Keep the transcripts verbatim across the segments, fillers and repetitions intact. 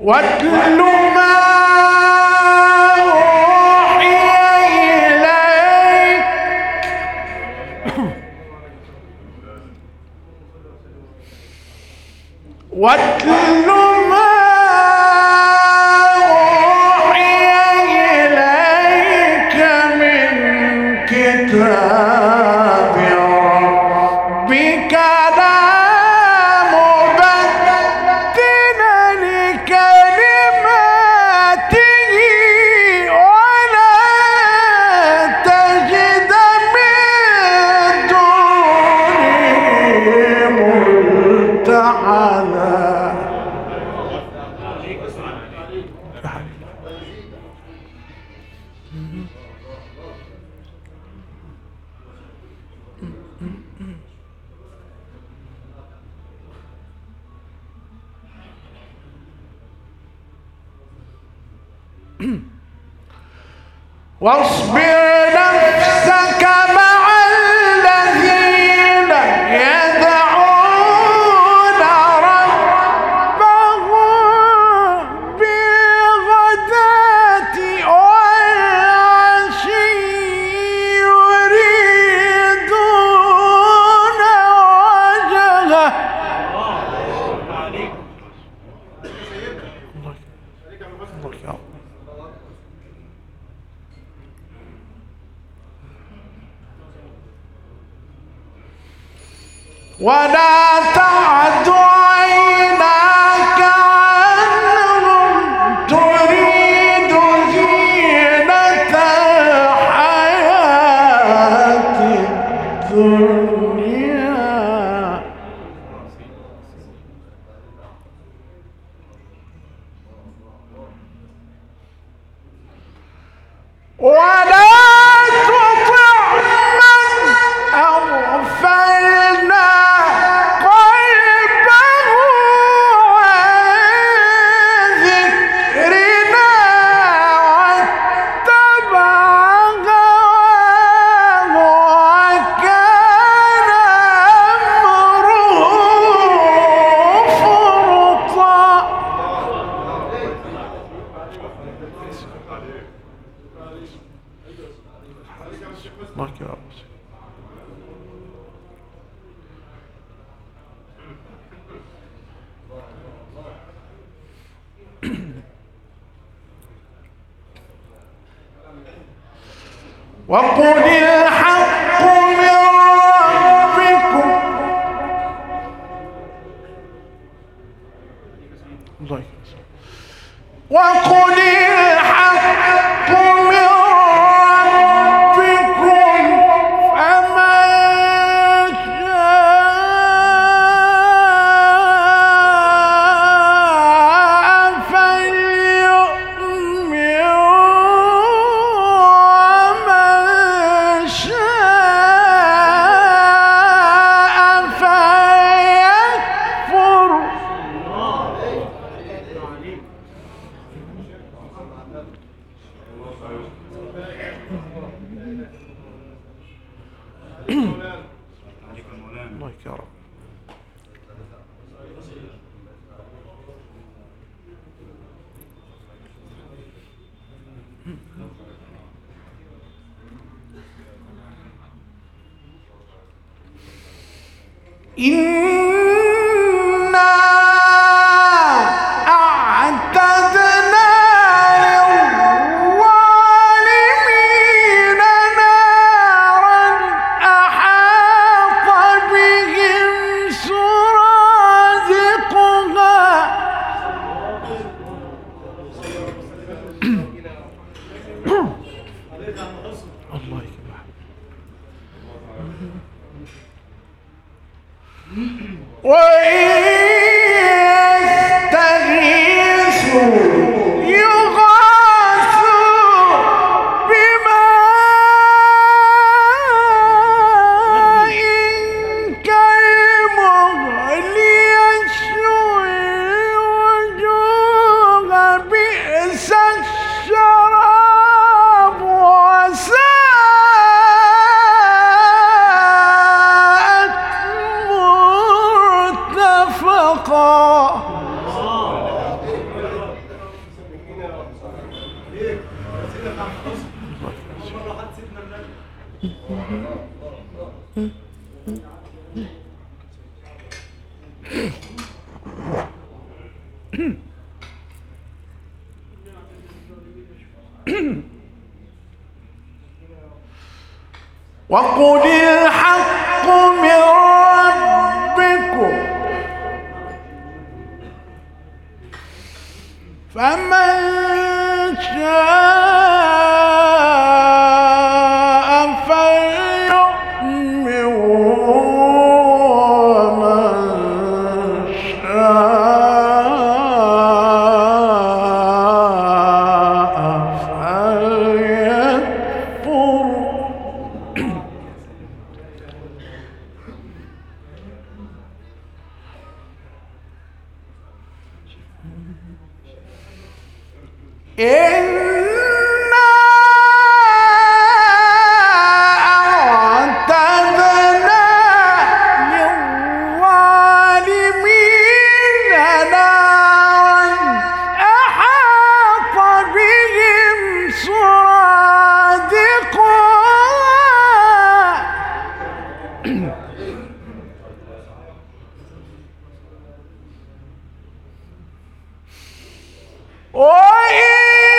واتل ما أوحي إليك واتل ما أوحي إليك من كتاب ربك لا مبدل لكلماته ولا تجد من دونه ملتحدا. واصبر نفسك مع الذين يدعون ربهم بالغداة والعشي يريدون وجهه. ولا تعد عيناك عنهم تريد زينة الحياة الدنيا. ولا وقل الحق من ربكم. وقل الحق من ربكم فمن شاء فليؤمن ومن شاء فليكفر. الله يا رب. إنا أعتدنا للظالمين نارا أحاط بهم سرادقها. الله يكبر. وإن يستغيثوا يغاثوا بماء كالمهل يشوي الوجوه بئس الشراب وساءت مرتفقا. وقل الحق من ربكم فمن شاء فليؤمن ومن شاء فليكفر. إنا أعتدنا للظالمين نارا أحاط بهم سرادقها وإن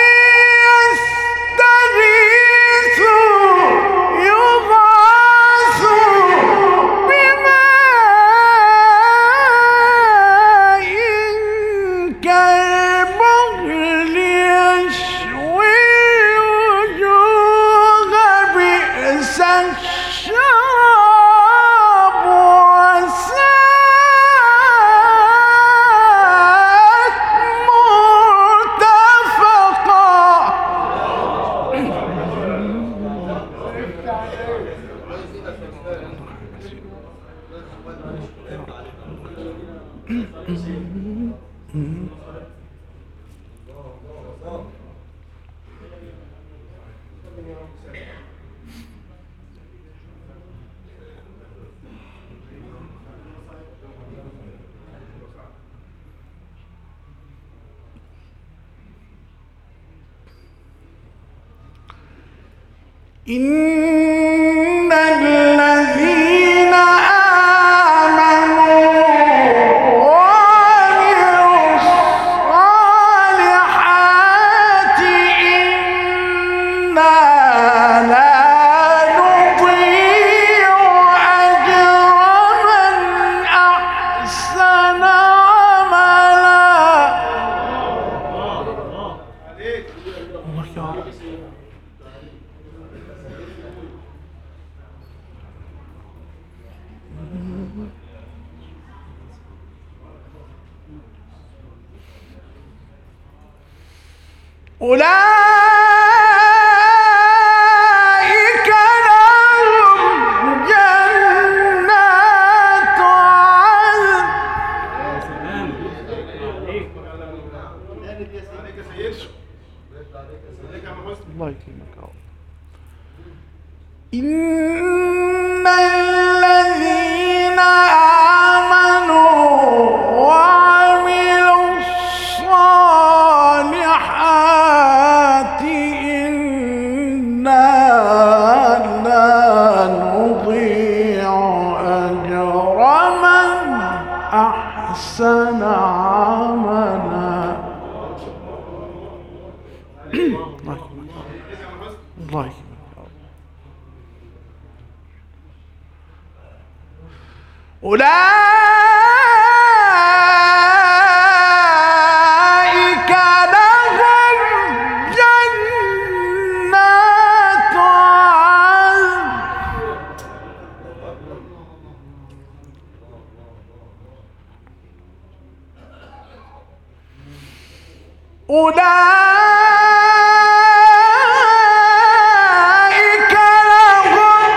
إن الذين آمنوا وعملوا الصالحات إنا لا نضيع أجر من أحسن عملا. أولئك لهم جنات عدن الله يكرمك. إن الذين آمنوا وعملوا الصالحات إنا لا نضيع أجر من أحسن عملا. الله يكرمك. أولئك لهم جنات عدن أولئك لهم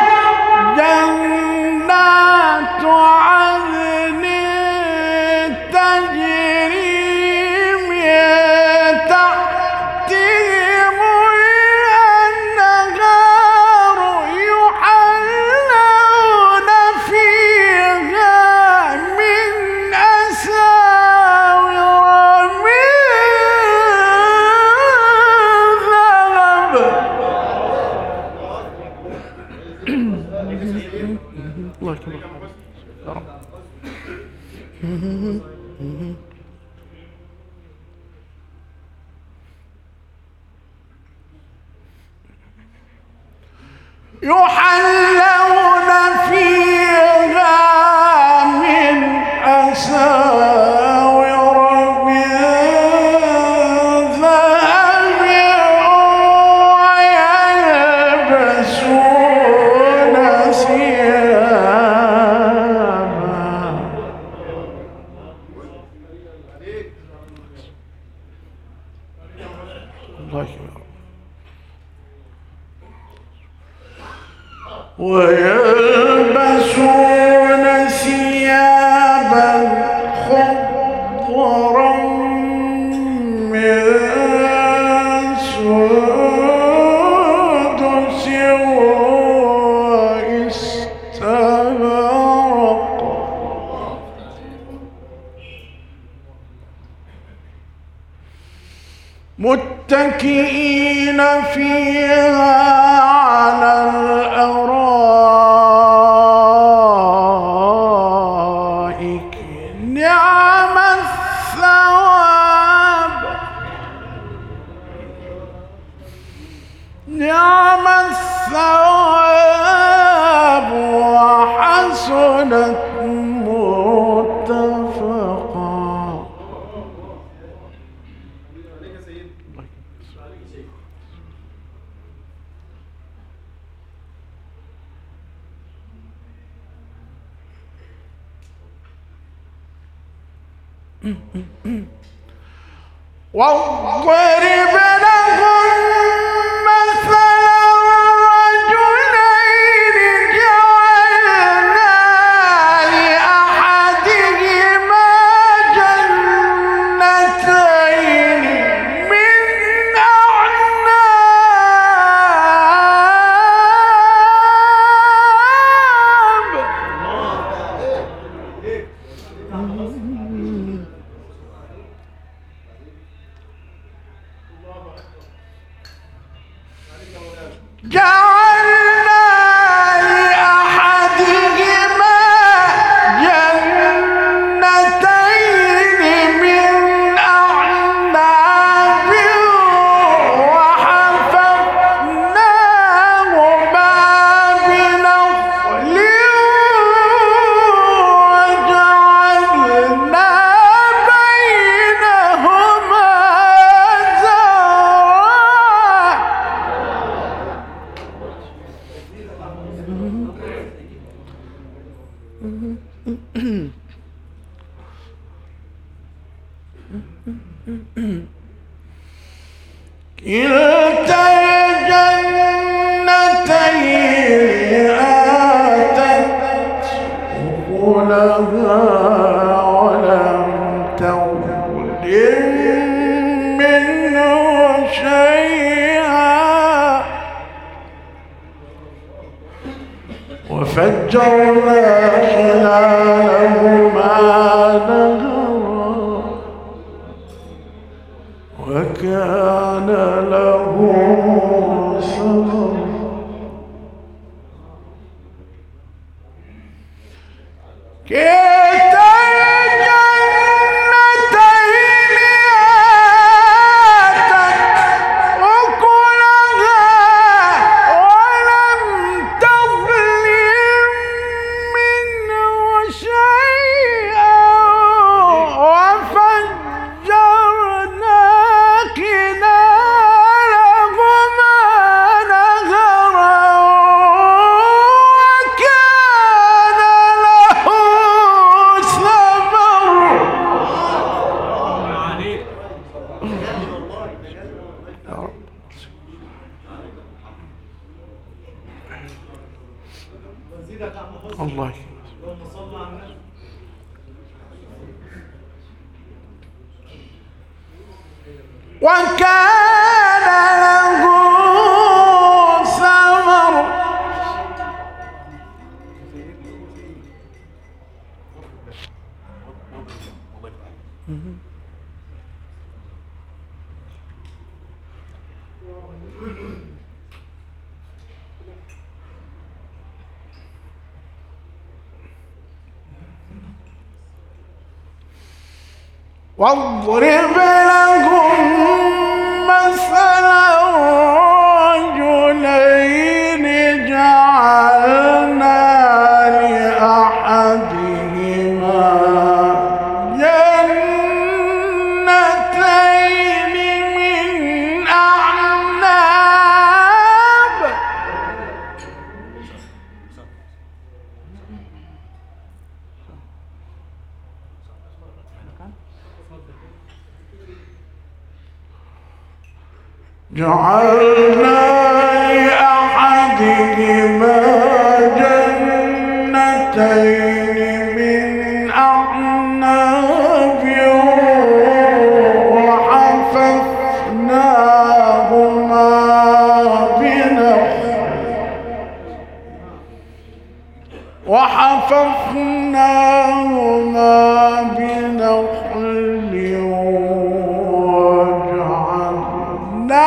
جنات عدن تجري من تحتهم الأنهار يحلون فيها من أساور من يحلون فيها من أساور من ذهب ويلبسون ثيابا ويلبسون ثيابا خضرا من سندس واستبرق متكئين فيها على الأرائك نعم الثواب نعم الثواب وحسنت مرتفقا. واضرب لهم مثلا رجلين جعلنا لأحدهما جنتين من أعناب جعلنا لأحدهما جنتين من أعناب وحففناهما بنخل وجعلنا بينهما زرعا. كلتا الجنتين آتت أكلها ولم تظلم منه شيئا وفجرنا خلالهما نهرا وكان له ثمر كلتا الجنتين آتت أكلها ولم تظلم منه شيئا وفجرنا خلالهما نهرا وكان له ثمر. الله وكان له ثمر واضرب لهم مثلا رجلين جعلنا لأحدهما جنتين من أعناب جعلنا لأحدهما جنتين من أعناب وحففناهما بنخل وحففناهما بنخل وجعلنا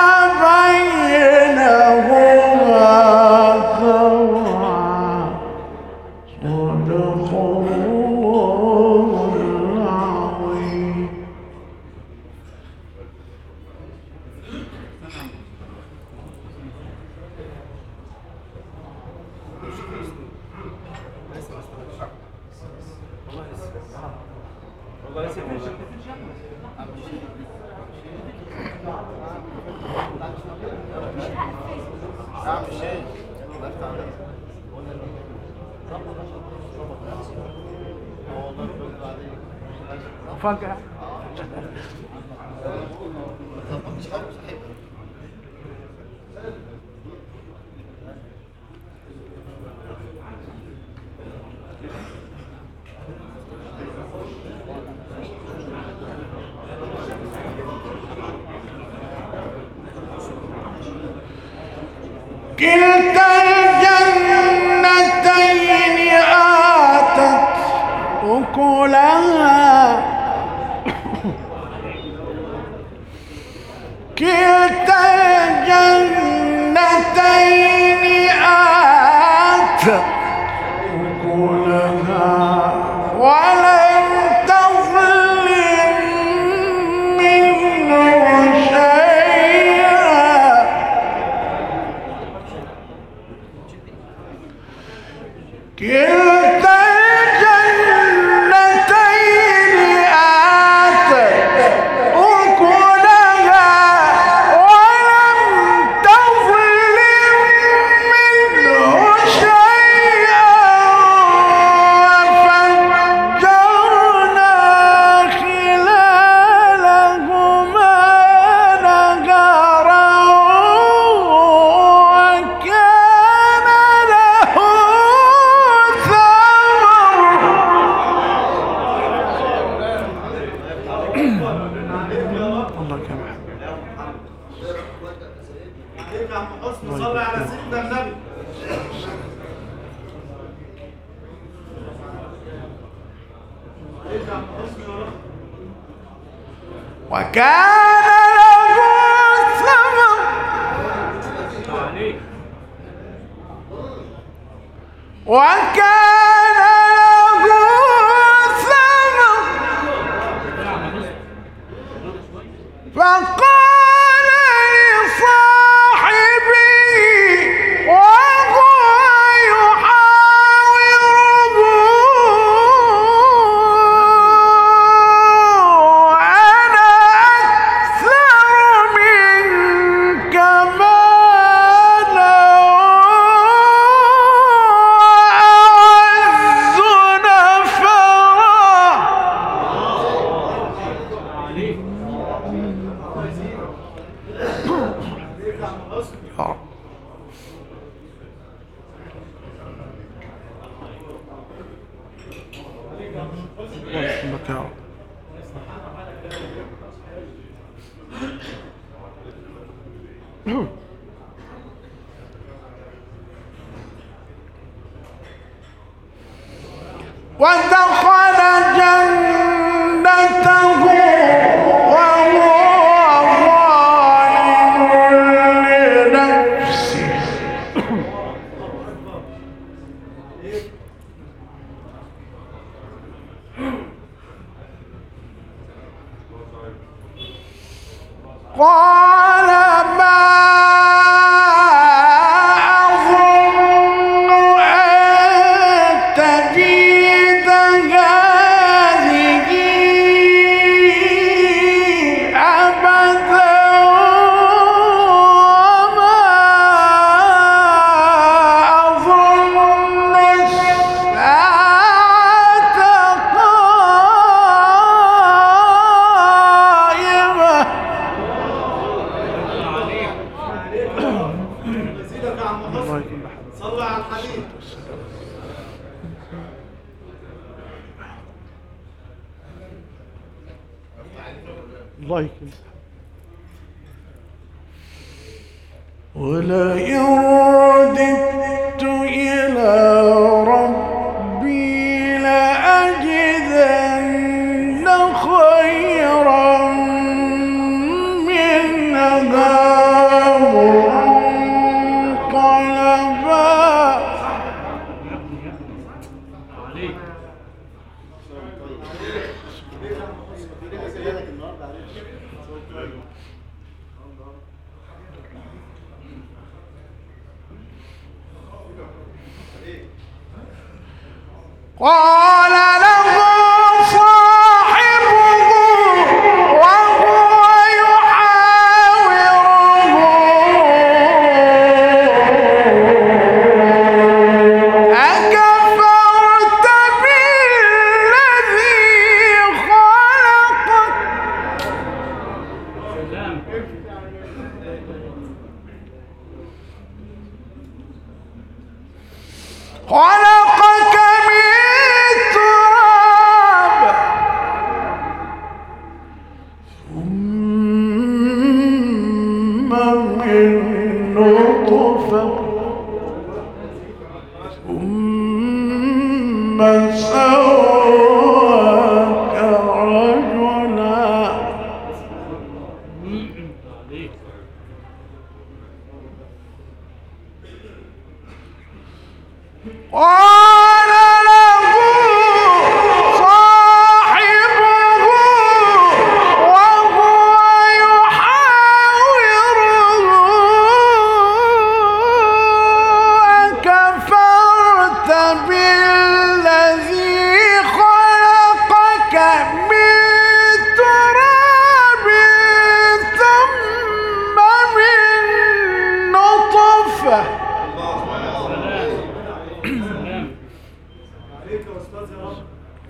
بينهما زرعا صدق الله العظيم. فجأة كلتا الجنتين آتت أكلها كلتا الجنتين آتت أكلها ولم تظلم منه شيئا كلتا الجنتين آتت أكلها ولم تظلم منه شيئا وفجرنا خلالهما نهرا وكان له الله كمان صلى على سيدنا النبي. وكان له ثمر وكان له ثمر فقال لصاحبه وهو يحاوره أنا أكثر منك مالا وأعز نفرا. ودخل جنته وهو ظالم لنفسه قال ما أظن أن تبيد هذه أبدا وما أظن الساعة قائمة. يزيدك يا عم حسن. صلى على الحبيب. الله يكرمك. ولئن رددت إلى ربي لأجدن خيرا منها منقلبا. قال له صاحبه وهو يحاوره أكفرت بالذي خلقك خلقك من تراب ثم من نطفة ثم سواك رجلا. قال له صاحبه وهو يحاوره أكفرت بالذي خلقك من تراب ثم من نطفة. عليك يا استاذ يا رب.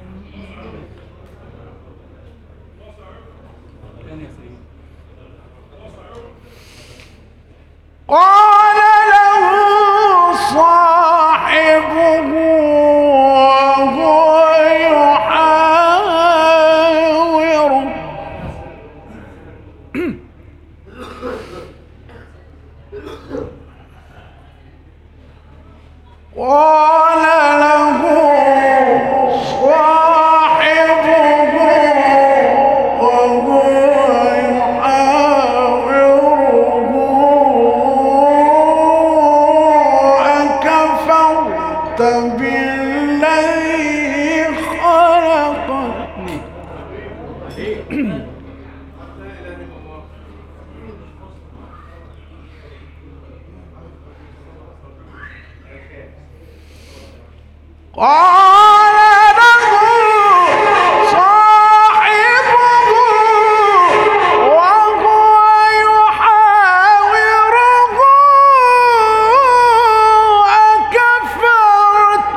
قال له صاحبه وهو يحاوره قال له صاحبه وهو يحاوره أكفرت بالذي خلقني. قال له صاحبه وهو يحاوره أكفرت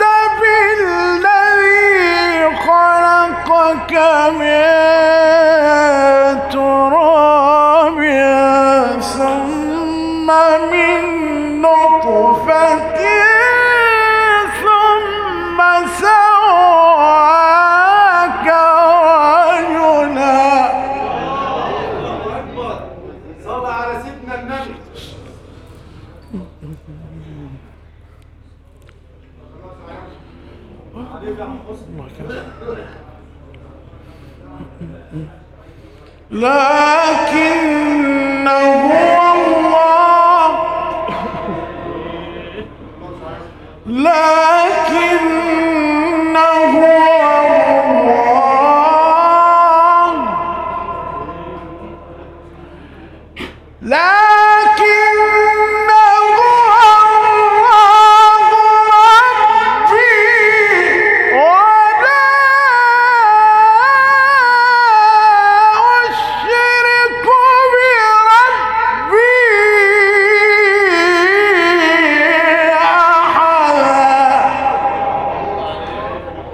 بالذي خلقك من تراب ثم من نطفة ثم سواك رجلا. الله اكبر. صلى على سيدنا النبي. عليك يا عم حسن. لكنه الله لكنه الله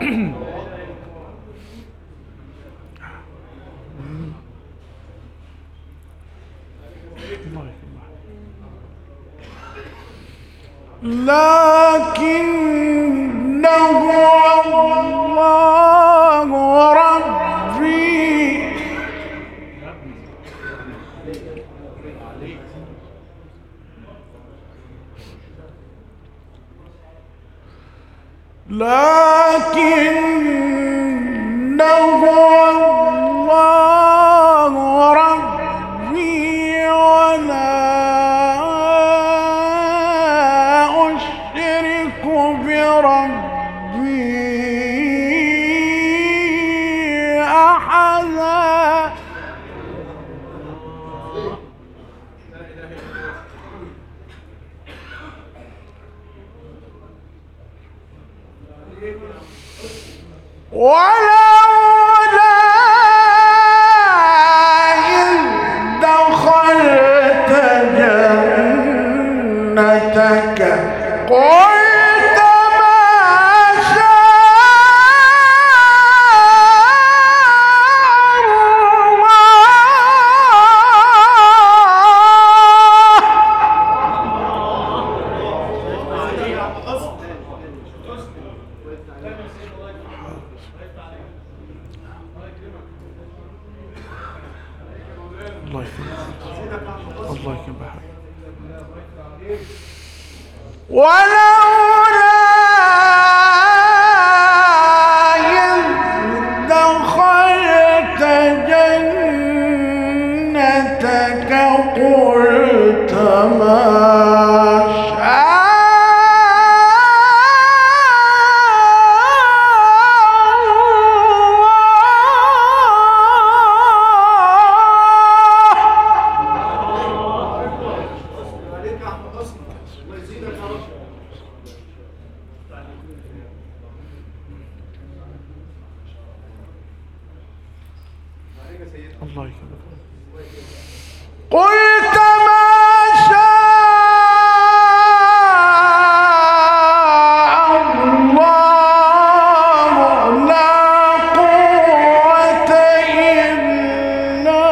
لكنه الله ربي لكنه الله ربي ولا أشرك بربي أحدا. ولولا إذ دخلت جنتك قلت ما شاء الله الله يكرمك. ولولا إذ دخلت جنتك قلت ما الله يكرمك. قلت ما شاء الله لا قوة إلا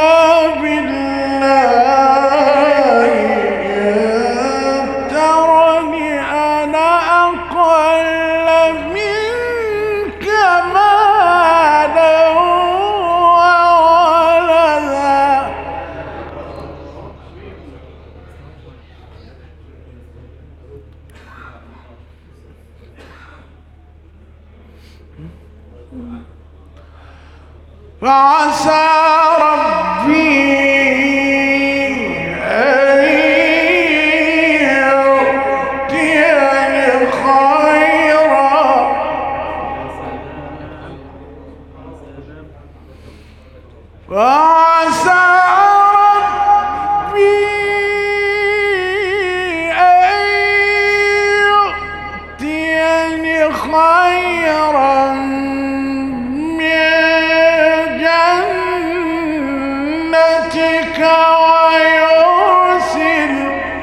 بالله إن ترني أنا أقل منك مالا فعسى ربي أن يؤتيني خيرا فعسى ربي أن يؤتيني خيرا ويرسل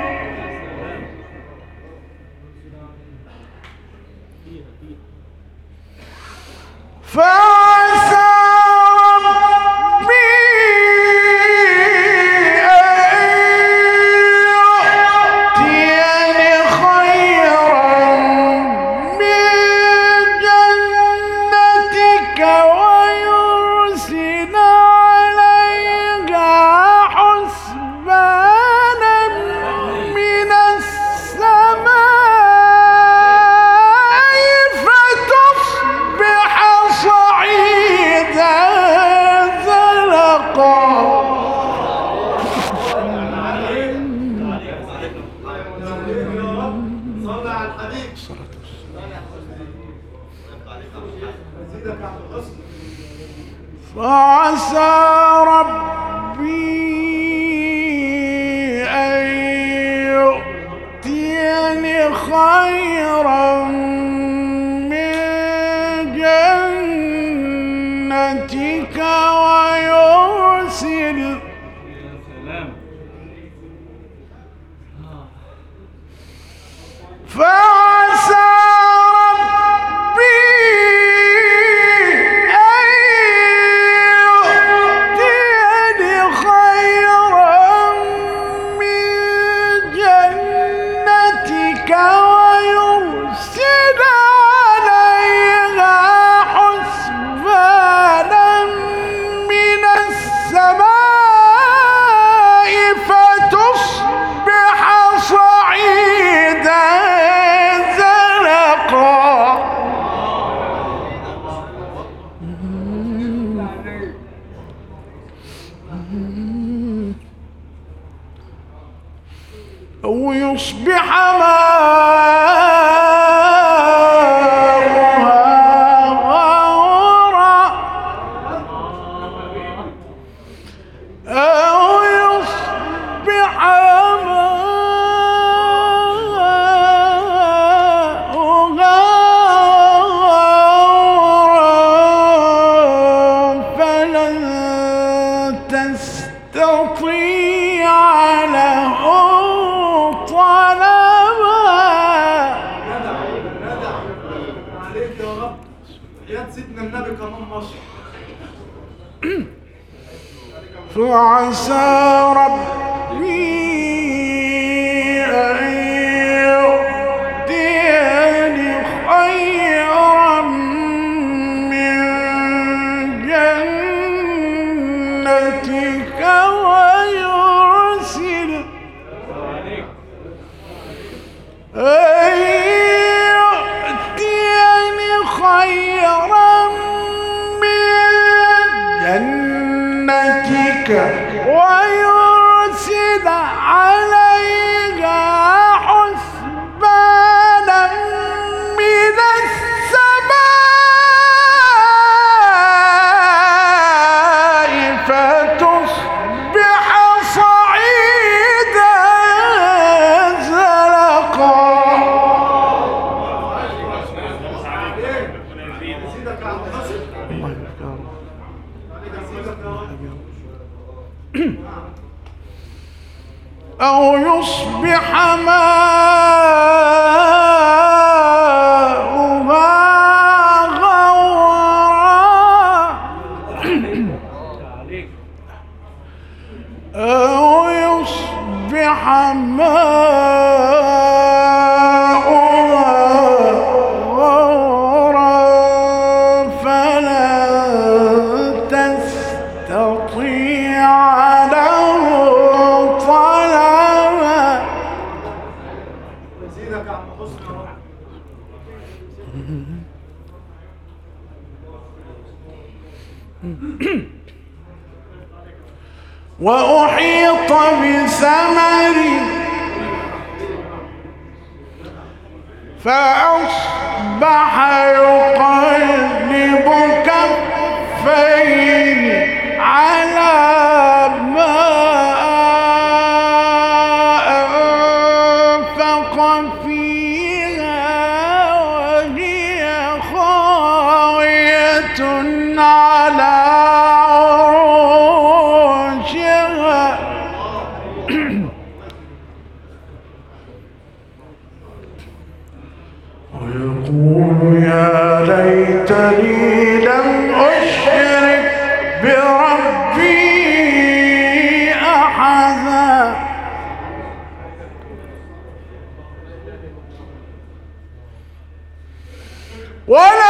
فعسى ربي أن يؤتيني خيرا من جنتك ويرسل عليها حسبانا من السماء فتصبح صعيدا زلقا. صلى على الحبيب. فعسى ربي أن يؤتيني خيرا من جنتك ويرسل فعسى ربي يصبح ماؤها غورا أو يصبح ماؤها غورا فلن تستطيع له عليك يا رب. يا سيدنا النبي كمان مشرق. فعسى ربي أن يؤتيني خيرا من جنتك ويرسل أن يؤتيني خيرا من جنتك ويرسل عليها حسبانا من السماء فتصبح صعيدا زلقا. سيدك يا عم حسن. الله يبارك سيدك يا رب. أو يصبح ماؤها غورا أو يصبح ماؤها غورا فلا تستطيع له طلبا. سيدك يا عم حسن يا رب. وأحيط بثمره فأصبح يقلب كفيه على ما أنفق فيها وهي خاوية على عروشها ويقول يا ليتني لم أشرك بربي أحدا ولا